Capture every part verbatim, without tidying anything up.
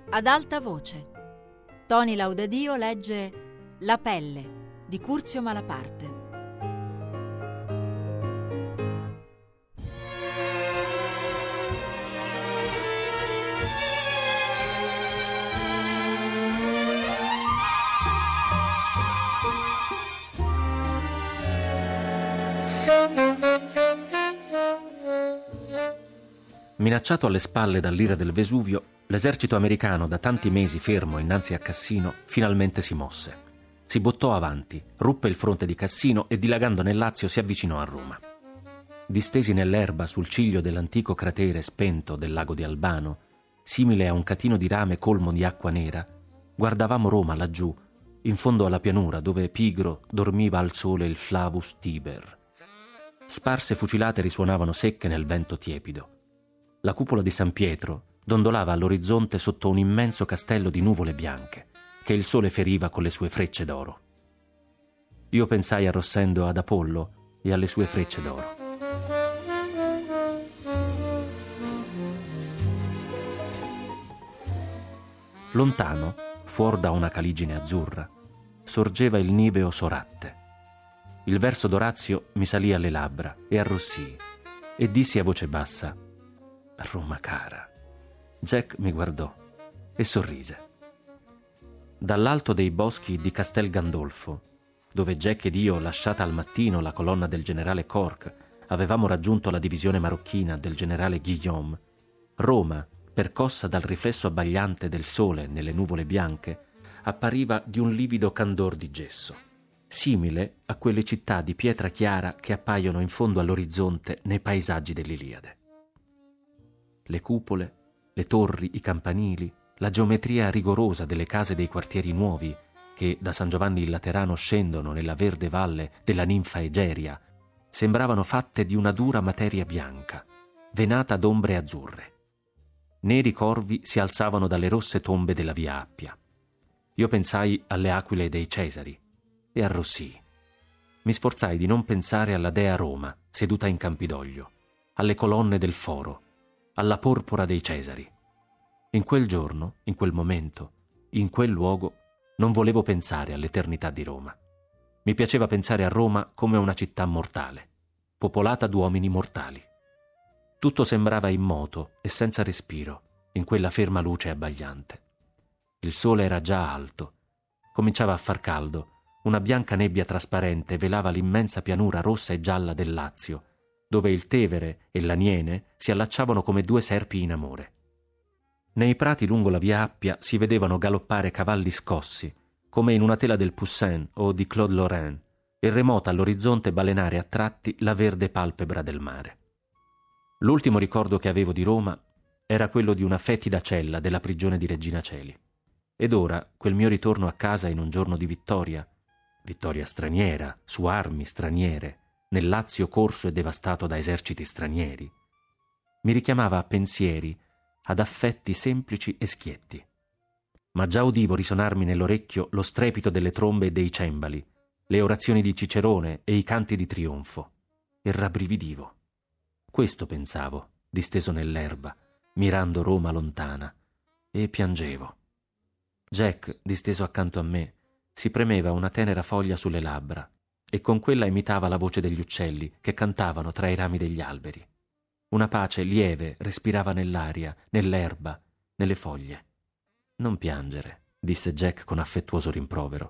Ad alta voce. Toni Laudadio legge La pelle di Curzio Malaparte. Minacciato alle spalle dall'ira del Vesuvio, l'esercito americano, da tanti mesi fermo innanzi a Cassino, finalmente si mosse. Si buttò avanti, ruppe il fronte di Cassino e, dilagando nel Lazio, si avvicinò a Roma. Distesi nell'erba sul ciglio dell'antico cratere spento del lago di Albano, simile a un catino di rame colmo di acqua nera, guardavamo Roma laggiù, in fondo alla pianura dove pigro dormiva al sole il Flavus Tiber. Sparse fucilate risuonavano secche nel vento tiepido. La cupola di San Pietro dondolava all'orizzonte sotto un immenso castello di nuvole bianche che il sole feriva con le sue frecce d'oro. Io pensai arrossendo ad Apollo e alle sue frecce d'oro. Lontano, fuor da una caligine azzurra, sorgeva il niveo Soratte. Il verso d'Orazio mi salì alle labbra e arrossii e dissi a voce bassa: Roma cara. Jack mi guardò e sorrise. Dall'alto dei boschi di Castel Gandolfo, dove Jack ed io, lasciata al mattino la colonna del generale Cork, avevamo raggiunto la divisione marocchina del generale Guillaume, Roma, percossa dal riflesso abbagliante del sole nelle nuvole bianche, appariva di un livido candor di gesso, simile a quelle città di pietra chiara che appaiono in fondo all'orizzonte nei paesaggi dell'Iliade. Le cupole, le torri, i campanili, la geometria rigorosa delle case dei quartieri nuovi che da San Giovanni il Laterano scendono nella verde valle della ninfa Egeria, sembravano fatte di una dura materia bianca, venata d'ombre azzurre. Neri corvi si alzavano dalle rosse tombe della via Appia. Io pensai alle aquile dei Cesari e arrossii. Mi sforzai di non pensare alla dea Roma, seduta in Campidoglio, alle colonne del foro, alla porpora dei Cesari. In quel giorno, in quel momento, in quel luogo, non volevo pensare all'eternità di Roma. Mi piaceva pensare a Roma come a una città mortale, popolata d'uomini mortali. Tutto sembrava immoto e senza respiro, in quella ferma luce abbagliante. Il sole era già alto. Cominciava a far caldo. Una bianca nebbia trasparente velava l'immensa pianura rossa e gialla del Lazio, dove il Tevere e l'Aniene si allacciavano come due serpi in amore. Nei prati lungo la via Appia si vedevano galoppare cavalli scossi, come in una tela del Poussin o di Claude Lorrain, e remota all'orizzonte balenare a tratti la verde palpebra del mare. L'ultimo ricordo che avevo di Roma era quello di una fetida cella della prigione di Regina Coeli. Ed ora, quel mio ritorno a casa in un giorno di vittoria, vittoria straniera, su armi straniere, nel Lazio corso e devastato da eserciti stranieri, mi richiamava a pensieri, ad affetti semplici e schietti. Ma già udivo risonarmi nell'orecchio lo strepito delle trombe e dei cembali, le orazioni di Cicerone e i canti di trionfo, e rabbrividivo. Questo pensavo, disteso nell'erba, mirando Roma lontana, e piangevo. Jack, disteso accanto a me, si premeva una tenera foglia sulle labbra, e con quella imitava la voce degli uccelli che cantavano tra i rami degli alberi. Una pace lieve respirava nell'aria, nell'erba, nelle foglie. «Non piangere», disse Jack con affettuoso rimprovero.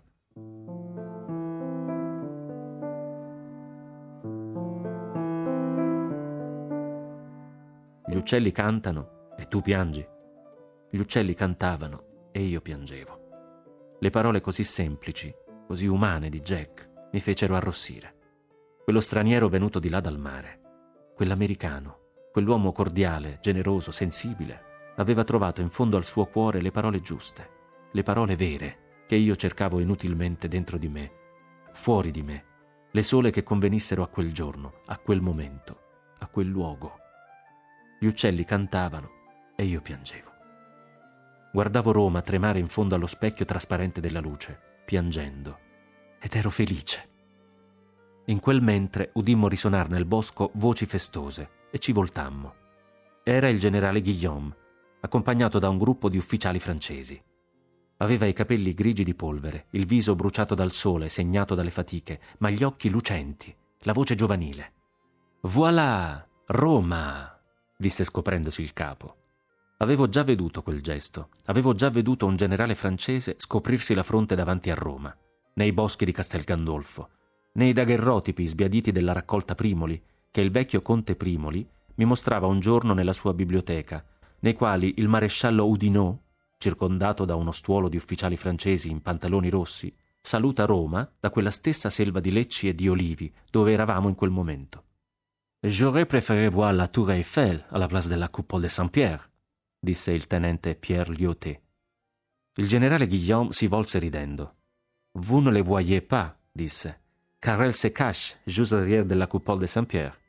Gli uccelli cantano e tu piangi. Gli uccelli cantavano e io piangevo. Le parole così semplici, così umane di Jack mi fecero arrossire. Quello straniero venuto di là dal mare, quell'americano, quell'uomo cordiale, generoso, sensibile, aveva trovato in fondo al suo cuore le parole giuste, le parole vere che io cercavo inutilmente dentro di me, fuori di me, le sole che convenissero a quel giorno, a quel momento, a quel luogo. Gli uccelli cantavano e io piangevo. Guardavo Roma tremare in fondo allo specchio trasparente della luce, piangendo, ed ero felice. In quel mentre udimmo risuonar nel bosco voci festose e ci voltammo. Era il generale Guillaume, accompagnato da un gruppo di ufficiali francesi. Aveva i capelli grigi di polvere, il viso bruciato dal sole, segnato dalle fatiche, ma gli occhi lucenti, la voce giovanile. «Voilà, Roma!» disse scoprendosi il capo. Avevo già veduto quel gesto, avevo già veduto un generale francese scoprirsi la fronte davanti a Roma, nei boschi di Castel Gandolfo, nei daguerrotipi sbiaditi della raccolta Primoli, che il vecchio conte Primoli mi mostrava un giorno nella sua biblioteca, nei quali il maresciallo Oudinot, circondato da uno stuolo di ufficiali francesi in pantaloni rossi, saluta Roma da quella stessa selva di lecci e di olivi dove eravamo in quel momento. «J'aurais préféré voir la Tour Eiffel à la place de la Coupole de Saint-Pierre», disse il tenente Pierre Lyoté. Il generale Guillaume si volse ridendo. «Vous ne le voyez pas», disse, «car elle se cache juste derrière de la Coupole de Saint-Pierre».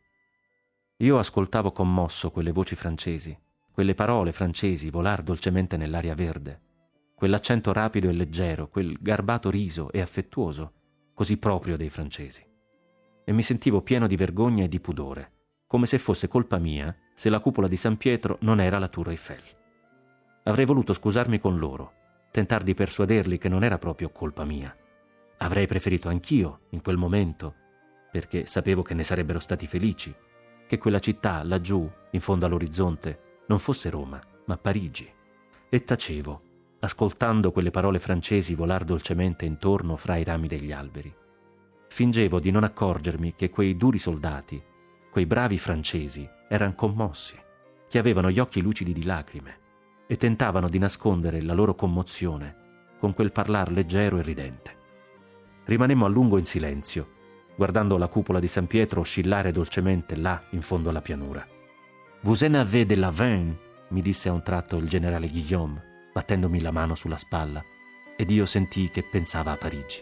Io ascoltavo commosso quelle voci francesi, quelle parole francesi volar dolcemente nell'aria verde, quell'accento rapido e leggero, quel garbato riso e affettuoso, così proprio dei francesi. E mi sentivo pieno di vergogna e di pudore, come se fosse colpa mia se la cupola di San Pietro non era la Tour Eiffel. Avrei voluto scusarmi con loro, tentar di persuaderli che non era proprio colpa mia. Avrei preferito anch'io, in quel momento, perché sapevo che ne sarebbero stati felici, che quella città, laggiù, in fondo all'orizzonte, non fosse Roma, ma Parigi. E tacevo, ascoltando quelle parole francesi volar dolcemente intorno fra i rami degli alberi. Fingevo di non accorgermi che quei duri soldati, quei bravi francesi, erano commossi, che avevano gli occhi lucidi di lacrime e tentavano di nascondere la loro commozione con quel parlar leggero e ridente. Rimanemmo a lungo in silenzio, guardando la cupola di San Pietro oscillare dolcemente là in fondo alla pianura. «Vous en avez de la vin?» mi disse a un tratto il generale Guillaume, battendomi la mano sulla spalla, ed io sentii che pensava a Parigi.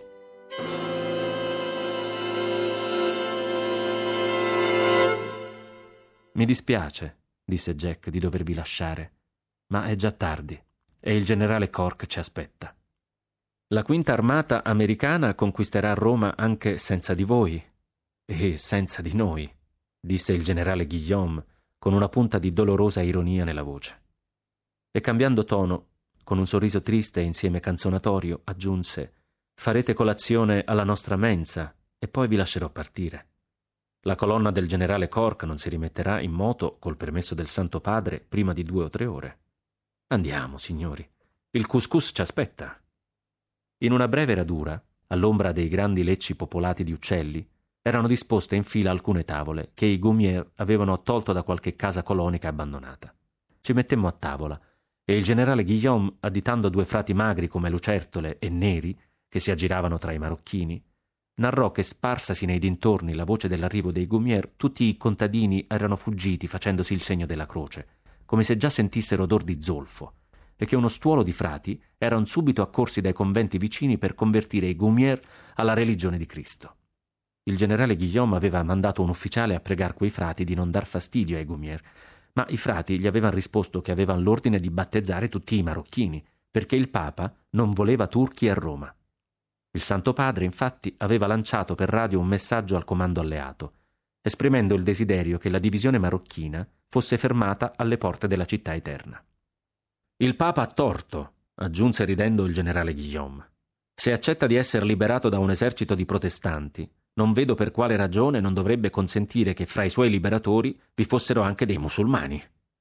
«Mi dispiace», disse Jack, «di dovervi lasciare, ma è già tardi e il generale Cork ci aspetta. La quinta armata americana conquisterà Roma anche senza di voi e senza di noi», disse il generale Guillaume con una punta di dolorosa ironia nella voce. E cambiando tono, con un sorriso triste e insieme canzonatorio, aggiunse: «Farete colazione alla nostra mensa e poi vi lascerò partire. La colonna del generale Cork non si rimetterà in moto, col permesso del Santo Padre, prima di due o tre ore. Andiamo, signori, il couscous ci aspetta». In una breve radura, all'ombra dei grandi lecci popolati di uccelli, erano disposte in fila alcune tavole che i Gaumier avevano tolto da qualche casa colonica abbandonata. Ci mettemmo a tavola e il generale Guillaume, additando due frati magri come lucertole e neri che si aggiravano tra i marocchini, narrò che, sparsasi nei dintorni la voce dell'arrivo dei Gaumier, tutti i contadini erano fuggiti facendosi il segno della croce, come se già sentissero odor di zolfo, e che uno stuolo di frati erano subito accorsi dai conventi vicini per convertire i Gaumier alla religione di Cristo. Il generale Guillaume aveva mandato un ufficiale a pregar quei frati di non dar fastidio ai Gaumier, ma i frati gli avevano risposto che avevano l'ordine di battezzare tutti i marocchini, perché il Papa non voleva turchi a Roma. Il Santo Padre, infatti, aveva lanciato per radio un messaggio al comando alleato, esprimendo il desiderio che la divisione marocchina fosse fermata alle porte della città eterna. «Il Papa ha torto», aggiunse ridendo il generale Guillaume. «Se accetta di essere liberato da un esercito di protestanti, non vedo per quale ragione non dovrebbe consentire che fra i suoi liberatori vi fossero anche dei musulmani».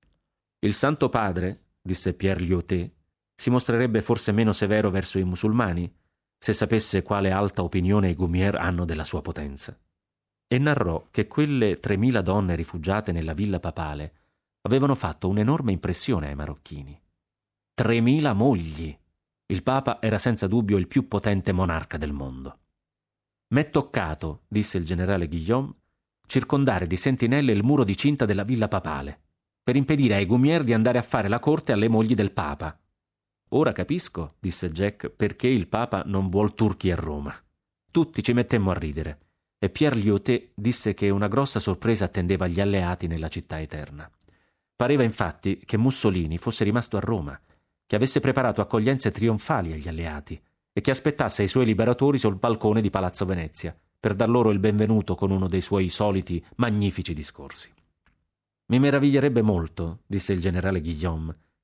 «Il Santo Padre», disse Pierre Lyoté, «si mostrerebbe forse meno severo verso i musulmani se sapesse quale alta opinione i Gaumier hanno della sua potenza». E narrò che quelle tremila donne rifugiate nella villa papale avevano fatto un'enorme impressione ai marocchini. Tremila mogli! Il Papa era senza dubbio il più potente monarca del mondo. «M'è toccato», disse il generale Guillaume, «circondare di sentinelle il muro di cinta della villa papale, per impedire ai Gaumier di andare a fare la corte alle mogli del Papa». «Ora capisco», disse Jack, «perché il Papa non vuol turchi a Roma». Tutti ci mettemmo a ridere, e Pierre Lyoté disse che una grossa sorpresa attendeva gli alleati nella città eterna. Pareva infatti che Mussolini fosse rimasto a Roma, che avesse preparato accoglienze trionfali agli alleati e che aspettasse i suoi liberatori sul balcone di Palazzo Venezia per dar loro il benvenuto con uno dei suoi soliti magnifici discorsi. «Mi meraviglierebbe molto», disse il generale Guillaume,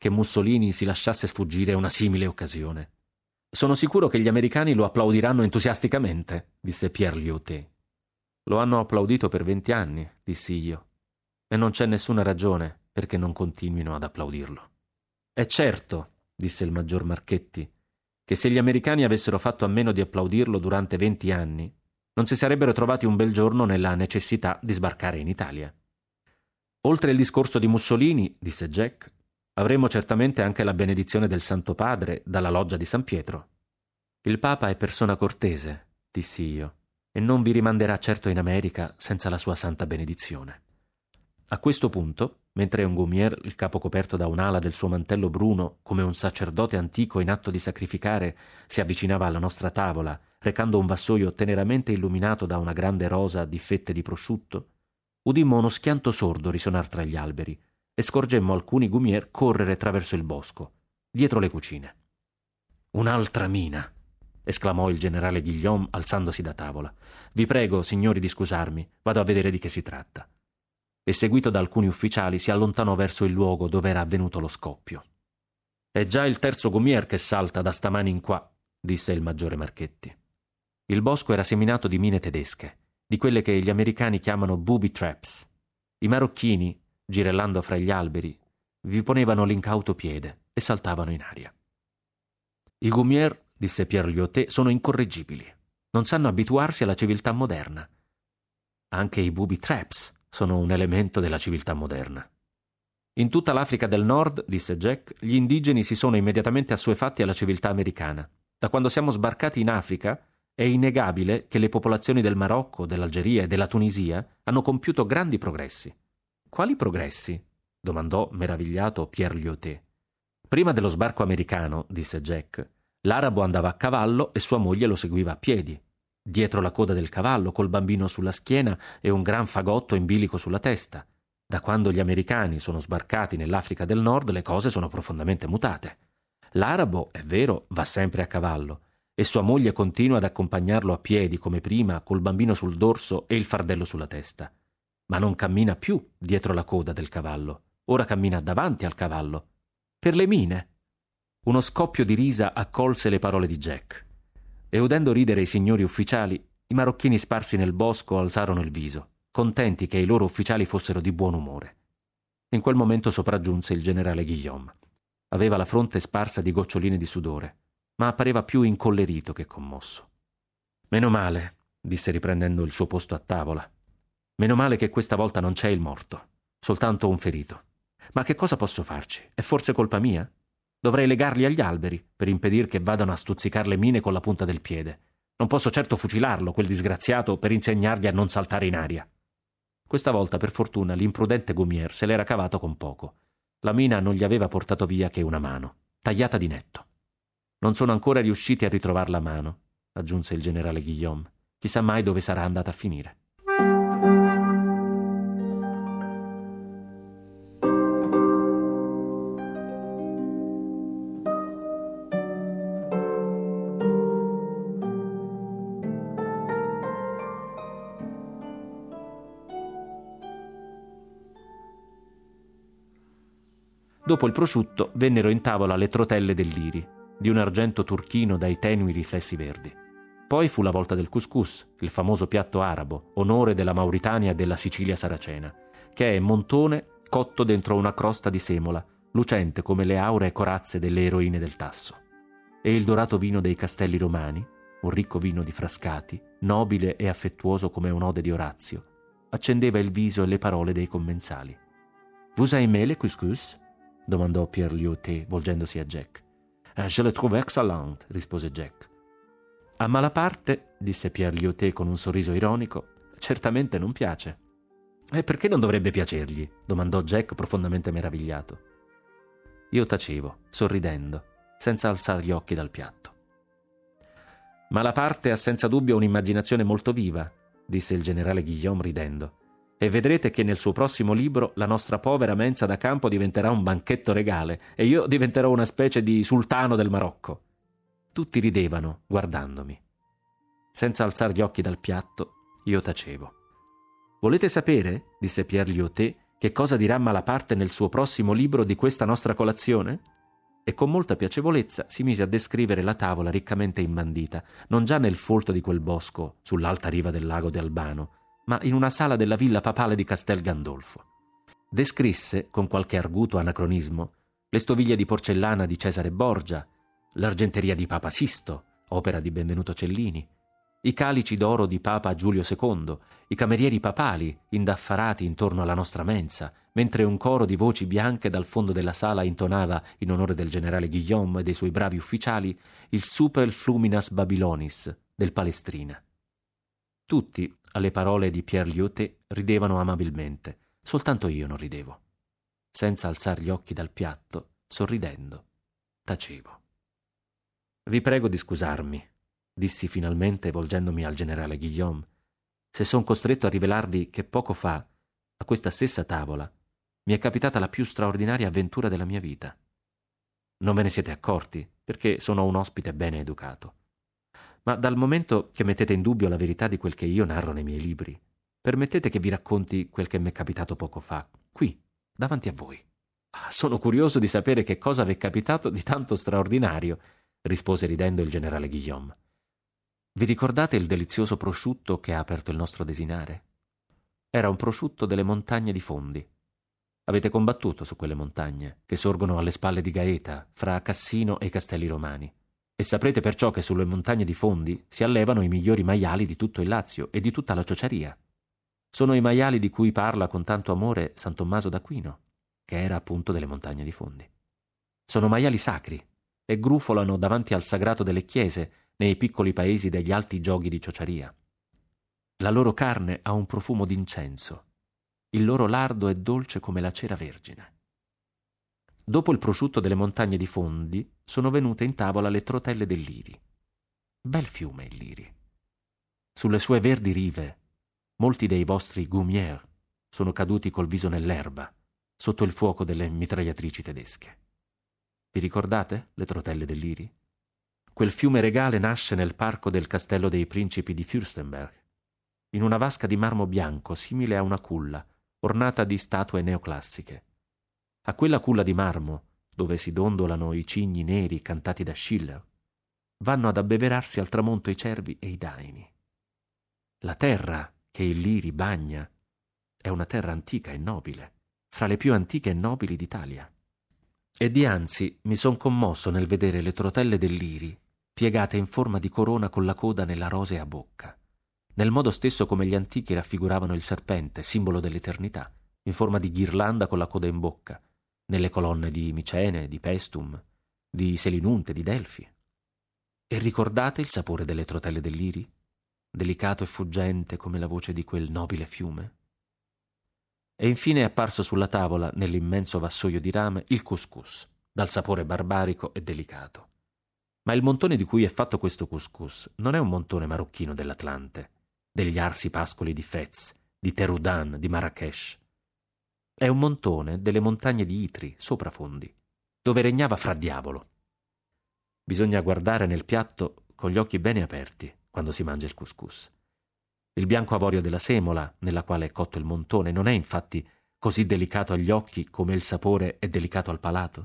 che Mussolini si lasciasse sfuggire una simile occasione. Sono sicuro che gli americani lo applaudiranno entusiasticamente, disse Pierre Lyautey. Lo hanno applaudito per venti anni, dissi io, e non c'è nessuna ragione perché non continuino ad applaudirlo. È certo, disse il maggior Marchetti, che se gli americani avessero fatto a meno di applaudirlo durante venti anni, non si sarebbero trovati un bel giorno nella necessità di sbarcare in Italia. Oltre il discorso di Mussolini, disse Jack, avremo certamente anche la benedizione del Santo Padre dalla loggia di San Pietro. Il Papa è persona cortese, dissi io, e non vi rimanderà certo in America senza la sua santa benedizione. A questo punto, mentre un Goumier, il capo coperto da un'ala del suo mantello bruno, come un sacerdote antico in atto di sacrificare, si avvicinava alla nostra tavola, recando un vassoio teneramente illuminato da una grande rosa di fette di prosciutto, udimmo uno schianto sordo risuonar tra gli alberi e scorgemmo alcuni Goumier correre traverso il bosco, dietro le cucine. «Un'altra mina!» esclamò il generale Guillaume alzandosi da tavola. «Vi prego, signori, di scusarmi, vado a vedere di che si tratta». E seguito da alcuni ufficiali si allontanò verso il luogo dove era avvenuto lo scoppio. «È già il terzo Goumier che salta da stamani in qua», disse il maggiore Marchetti. Il bosco era seminato di mine tedesche, di quelle che gli americani chiamano booby traps. I marocchini, girellando fra gli alberi, vi ponevano l'incauto piede e saltavano in aria. «I Goumier», disse Pierre Lyautey, «sono incorreggibili. Non sanno abituarsi alla civiltà moderna. Anche i booby traps sono un elemento della civiltà moderna. In tutta l'Africa del Nord, disse Jack, gli indigeni si sono immediatamente assuefatti alla civiltà americana. Da quando siamo sbarcati in Africa è innegabile che le popolazioni del Marocco, dell'Algeria e della Tunisia hanno compiuto grandi progressi». «Quali progressi?» domandò meravigliato Pierre Lyautey. «Prima dello sbarco americano», disse Jack, «l'arabo andava a cavallo e sua moglie lo seguiva a piedi, dietro la coda del cavallo, col bambino sulla schiena e un gran fagotto in bilico sulla testa. Da quando gli americani sono sbarcati nell'Africa del Nord le cose sono profondamente mutate. L'arabo, è vero, va sempre a cavallo, e sua moglie continua ad accompagnarlo a piedi come prima, col bambino sul dorso e il fardello sulla testa. Ma non cammina più dietro la coda del cavallo, ora cammina davanti al cavallo. Per le mine!» Uno scoppio di risa accolse le parole di Jack, e udendo ridere i signori ufficiali, i marocchini sparsi nel bosco alzarono il viso, contenti che i loro ufficiali fossero di buon umore. In quel momento sopraggiunse il generale Guillaume. Aveva la fronte sparsa di goccioline di sudore, ma appareva più incollerito che commosso. «Meno male», disse riprendendo il suo posto a tavola. «Meno male che questa volta non c'è il morto, soltanto un ferito. Ma che cosa posso farci? È forse colpa mia? Dovrei legarli agli alberi per impedir che vadano a stuzzicare le mine con la punta del piede. Non posso certo fucilarlo, quel disgraziato, per insegnargli a non saltare in aria». Questa volta, per fortuna, l'imprudente Goumier se l'era cavato con poco. La mina non gli aveva portato via che una mano, tagliata di netto. «Non sono ancora riusciti a ritrovar la mano», aggiunse il generale Guillaume. «Chissà mai dove sarà andata a finire». Dopo il prosciutto vennero in tavola le trotelle dell'iri, di un argento turchino dai tenui riflessi verdi. Poi fu la volta del couscous, il famoso piatto arabo, onore della Mauritania e della Sicilia saracena, che è montone cotto dentro una crosta di semola, lucente come le auree corazze delle eroine del Tasso. E il dorato vino dei castelli romani, un ricco vino di Frascati, nobile e affettuoso come un'ode di Orazio, accendeva il viso e le parole dei commensali. «Vous aimez le couscous?» domandò Pierre Lyautey volgendosi a Jack. «Je le trouve excellent», rispose Jack. «A malaparte», disse Pierre Lyautey con un sorriso ironico, «certamente non piace». «E perché non dovrebbe piacergli?» domandò Jack profondamente meravigliato. Io tacevo, sorridendo, senza alzare gli occhi dal piatto. «Malaparte ha senza dubbio un'immaginazione molto viva», disse il generale Guillaume ridendo, «e vedrete che nel suo prossimo libro la nostra povera mensa da campo diventerà un banchetto regale e io diventerò una specie di sultano del Marocco». Tutti ridevano, guardandomi. Senza alzare gli occhi dal piatto, io tacevo. «Volete sapere?» disse Pierre Lyautey, che cosa dirà Malaparte nel suo prossimo libro di questa nostra colazione? E con molta piacevolezza si mise a descrivere la tavola riccamente imbandita, non già nel folto di quel bosco, sull'alta riva del lago di Albano, ma in una sala della villa papale di Castel Gandolfo. Descrisse, con qualche arguto anacronismo, le stoviglie di porcellana di Cesare Borgia, l'argenteria di Papa Sisto, opera di Benvenuto Cellini, i calici d'oro di Papa Giulio secondo, i camerieri papali indaffarati intorno alla nostra mensa, mentre un coro di voci bianche dal fondo della sala intonava, in onore del generale Guillaume e dei suoi bravi ufficiali, il Super Fluminas Babylonis del Palestrina. Tutti, alle parole di Pierre Lyoté, ridevano amabilmente, soltanto io non ridevo. Senza alzar gli occhi dal piatto, sorridendo, tacevo. «Vi prego di scusarmi», dissi finalmente volgendomi al generale Guillaume, «se son costretto a rivelarvi che poco fa, a questa stessa tavola, mi è capitata la più straordinaria avventura della mia vita. Non ve ne siete accorti, perché sono un ospite bene educato. Ma dal momento che mettete in dubbio la verità di quel che io narro nei miei libri, permettete che vi racconti quel che mi è capitato poco fa, qui, davanti a voi». «Ah, sono curioso di sapere che cosa vi è capitato di tanto straordinario», rispose ridendo il generale Guillaume. «Vi ricordate il delizioso prosciutto che ha aperto il nostro desinare? Era un prosciutto delle montagne di Fondi. Avete combattuto su quelle montagne, che sorgono alle spalle di Gaeta, fra Cassino e i Castelli Romani, e saprete perciò che sulle montagne di Fondi si allevano i migliori maiali di tutto il Lazio e di tutta la ciociaria. Sono i maiali di cui parla con tanto amore San Tommaso d'Aquino, che era appunto delle montagne di Fondi. Sono maiali sacri e grufolano davanti al sagrato delle chiese nei piccoli paesi degli alti gioghi di ciociaria. La loro carne ha un profumo d'incenso, il loro lardo è dolce come la cera vergine. Dopo il prosciutto delle montagne di Fondi sono venute in tavola le trotelle del Liri. Bel fiume il Liri. Sulle sue verdi rive molti dei vostri goumier sono caduti col viso nell'erba sotto il fuoco delle mitragliatrici tedesche. Vi ricordate le trotelle del Liri? Quel fiume regale nasce nel parco del castello dei principi di Fürstenberg, in una vasca di marmo bianco simile a una culla, ornata di statue neoclassiche. A quella culla di marmo, dove si dondolano i cigni neri cantati da Schiller, vanno ad abbeverarsi al tramonto i cervi e i daini. La terra che il Liri bagna è una terra antica e nobile, fra le più antiche e nobili d'Italia. E dianzi mi son commosso nel vedere le trotelle del Liri piegate in forma di corona con la coda nella rosea bocca, nel modo stesso come gli antichi raffiguravano il serpente, simbolo dell'eternità, in forma di ghirlanda con la coda in bocca, nelle colonne di Micene, di Pestum, di Selinunte, di Delfi. E ricordate il sapore delle trotelle del Liri? Delicato e fuggente come la voce di quel nobile fiume? E infine è apparso sulla tavola, nell'immenso vassoio di rame, il couscous, dal sapore barbarico e delicato. Ma il montone di cui è fatto questo couscous non è un montone marocchino dell'Atlante, degli arsi pascoli di Fez, di Teroudan, di Marrakech. È un montone delle montagne di Itri, sopra Fondi, dove regnava Fra Diavolo. Bisogna guardare nel piatto con gli occhi bene aperti quando si mangia il couscous. Il bianco avorio della semola, nella quale è cotto il montone, non è infatti così delicato agli occhi come il sapore è delicato al palato?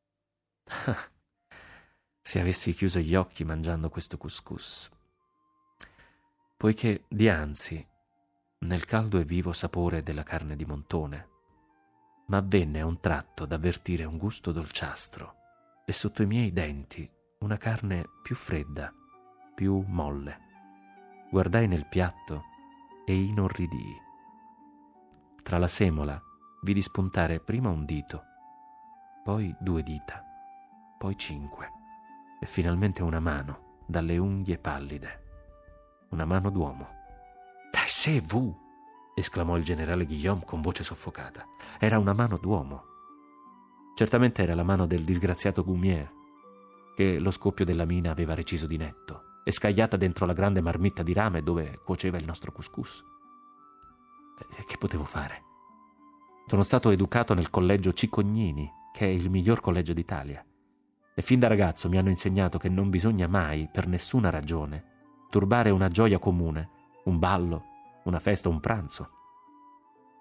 Se avessi chiuso gli occhi mangiando questo couscous. Poiché dianzi, nel caldo e vivo sapore della carne di montone, m'avvenne a un tratto d'avvertire un gusto dolciastro e sotto i miei denti una carne più fredda, più molle. Guardai nel piatto e inorridii. Tra la semola vidi spuntare prima un dito, poi due dita, poi cinque, e finalmente una mano dalle unghie pallide. Una mano d'uomo. «Dai, c'est vous!» esclamò il generale Guillaume con voce soffocata. Era una mano d'uomo. Certamente era la mano del disgraziato Goumier, che lo scoppio della mina aveva reciso di netto e scagliata dentro la grande marmitta di rame dove cuoceva il nostro couscous. E che potevo fare? Sono stato educato nel collegio Cicognini, che è il miglior collegio d'Italia, e fin da ragazzo mi hanno insegnato che non bisogna mai, per nessuna ragione, turbare una gioia comune, un ballo, una festa, un pranzo.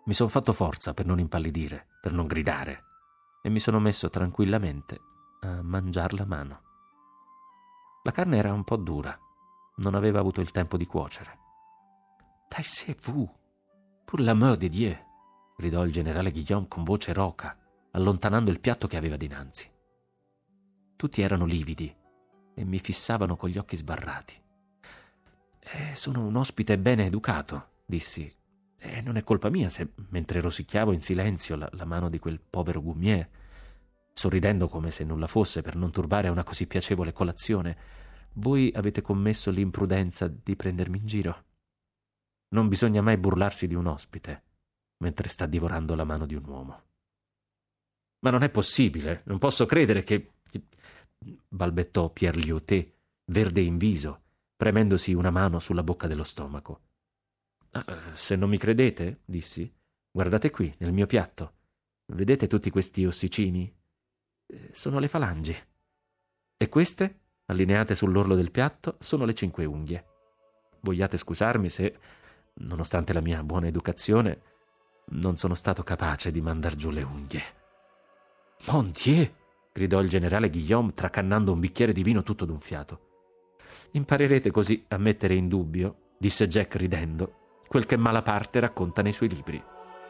Mi son fatto forza per non impallidire, per non gridare, e mi sono messo tranquillamente a mangiar la mano. La carne era un po' dura, non aveva avuto il tempo di cuocere. Taisez-vous, pour l'amour de Dieu, gridò il generale Guillaume con voce roca, allontanando il piatto che aveva dinanzi. Tutti erano lividi e mi fissavano con gli occhi sbarrati. Eh, sono un ospite bene educato, dissi, e non è colpa mia se, mentre rosicchiavo in silenzio la, la mano di quel povero Goumier, sorridendo come se nulla fosse per non turbare una così piacevole colazione, voi avete commesso l'imprudenza di prendermi in giro. Non bisogna mai burlarsi di un ospite mentre sta divorando la mano di un uomo. Ma non è possibile, non posso credere che... balbettò Pierre Lyoté, verde in viso, premendosi una mano sulla bocca dello stomaco. Ah, se non mi credete, dissi, guardate qui, nel mio piatto. Vedete tutti questi ossicini? Eh, sono le falangi. E queste, allineate sull'orlo del piatto, sono le cinque unghie. Vogliate scusarmi se, nonostante la mia buona educazione, non sono stato capace di mandar giù le unghie. Mon Dieu! Gridò il generale Guillaume tracannando un bicchiere di vino tutto d'un fiato. Imparerete così a mettere in dubbio, disse Jack ridendo, quel che Malaparte racconta nei suoi libri.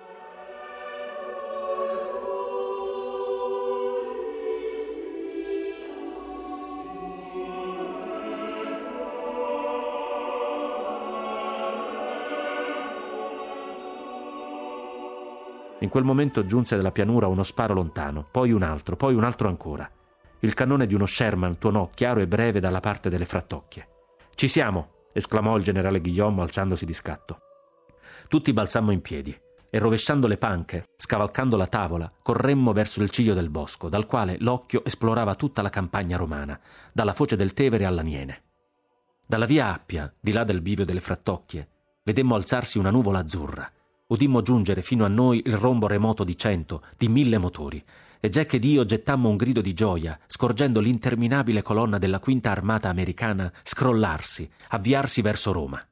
In quel momento giunse dalla pianura uno sparo lontano, poi un altro, poi un altro ancora. Il cannone di uno Sherman tuonò chiaro e breve dalla parte delle frattocchie. «Ci siamo!» esclamò il generale Guillaume alzandosi di scatto. Tutti balzammo in piedi e, rovesciando le panche, scavalcando la tavola, corremmo verso il ciglio del bosco, dal quale l'occhio esplorava tutta la campagna romana, dalla foce del Tevere all'Aniene. Dalla via Appia, di là del bivio delle frattocchie, vedemmo alzarsi una nuvola azzurra. Udimmo giungere fino a noi il rombo remoto di cento, di mille motori, e Jack ed io gettammo un grido di gioia, scorgendo l'interminabile colonna della quinta armata americana scrollarsi, avviarsi verso Roma.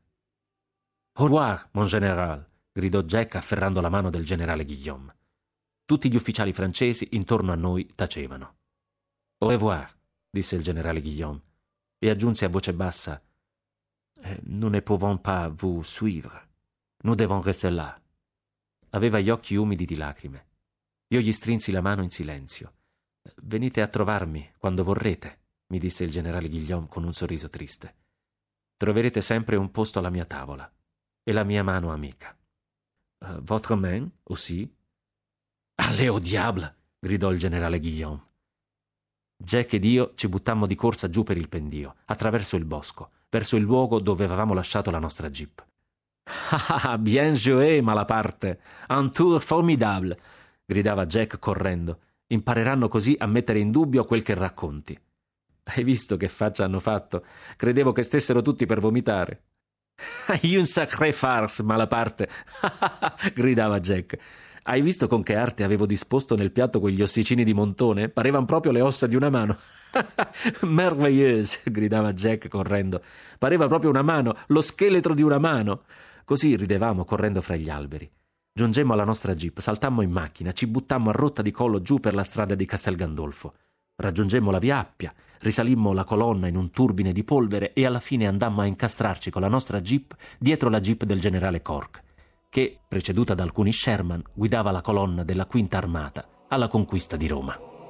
«Au revoir, mon général», gridò Jack afferrando la mano del generale Guillaume. Tutti gli ufficiali francesi intorno a noi tacevano. «Au revoir», disse il generale Guillaume, e aggiunse a voce bassa, «Nous ne pouvons pas vous suivre. Nous devons rester là». Aveva gli occhi umidi di lacrime. Io gli strinsi la mano in silenzio. «Venite a trovarmi quando vorrete», mi disse il generale Guillaume con un sorriso triste. «Troverete sempre un posto alla mia tavola e la mia mano amica». Uh, «Votre main aussi?» «Allez au diable!» gridò il generale Guillaume. Jack ed io ci buttammo di corsa giù per il pendio, attraverso il bosco, verso il luogo dove avevamo lasciato la nostra jeep. «Ah, bien joué, Malaparte! Un tour formidable!» gridava Jack correndo. «Impareranno così a mettere in dubbio quel che racconti». «Hai visto che faccia hanno fatto? Credevo che stessero tutti per vomitare». «Un sacré farce, Malaparte!» gridava Jack. «Hai visto con che arte avevo disposto nel piatto quegli ossicini di montone? Parevan proprio le ossa di una mano». «Merveilleuse!» gridava Jack correndo. «Pareva proprio una mano, lo scheletro di una mano». Così ridevamo correndo fra gli alberi. Giungemmo alla nostra jeep, saltammo in macchina, ci buttammo a rotta di collo giù per la strada di Castel Gandolfo. Raggiungemmo la via Appia, risalimmo la colonna in un turbine di polvere e alla fine andammo a incastrarci con la nostra jeep dietro la jeep del generale Cork, che, preceduta da alcuni Sherman, guidava la colonna della quinta armata alla conquista di Roma.